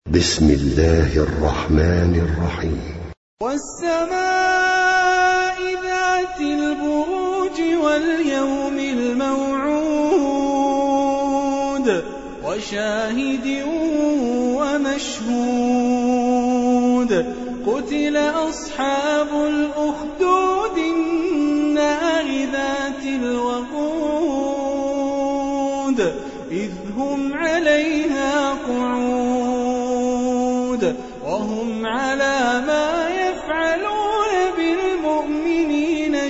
بسم الله الرحمن الرحيم. والسماء ذات البروج واليوم الموعود وشاهد ومشهود قتل أصحاب الأخدود النار ذات الوقود إذ هم عليها قعود وهم على ما يفعلون بالمؤمنين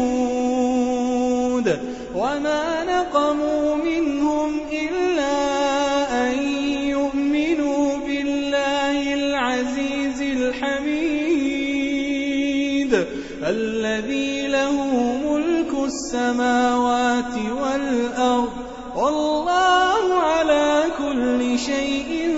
شهود وما نقموا منهم إلا أن يؤمنوا بالله العزيز الحميد الذي له ملك السماوات والأرض والله على كل شيء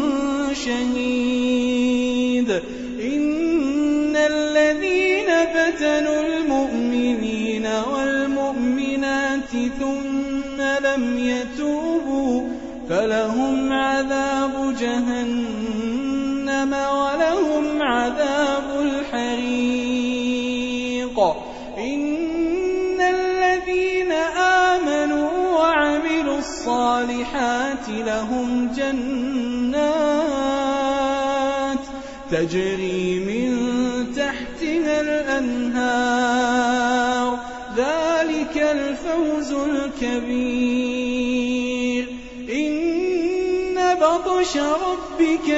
شهيد. إن الذين فتنوا المؤمنين والمؤمنات ثم لم يتوبوا فلهم عذاب جهنم ولهم عذاب الحريق. إن الذين آمنوا وعملوا الصالحات لهم جنات تجري من تحتها الأنهار ذلك الفوز الكبير. إن بطش ربك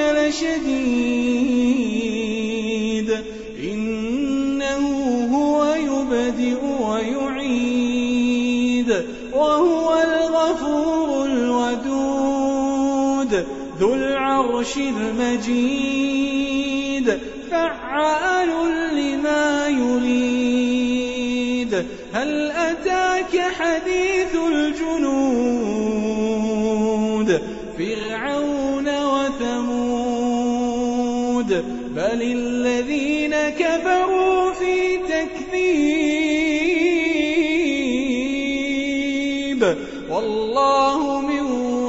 لشديد إنه هو يبدئ ويعيد وهو الغفور الودود ذو العرش المجيد فعال لما يريد. هل أتاك حديث الجنود فرعون وثمود بل الذين كفروا في تكذيب والله من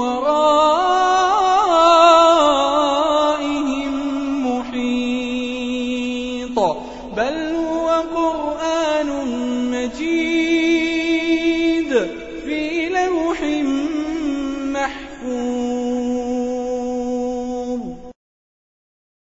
ورائهم محيط. بل هو قرآن مجيد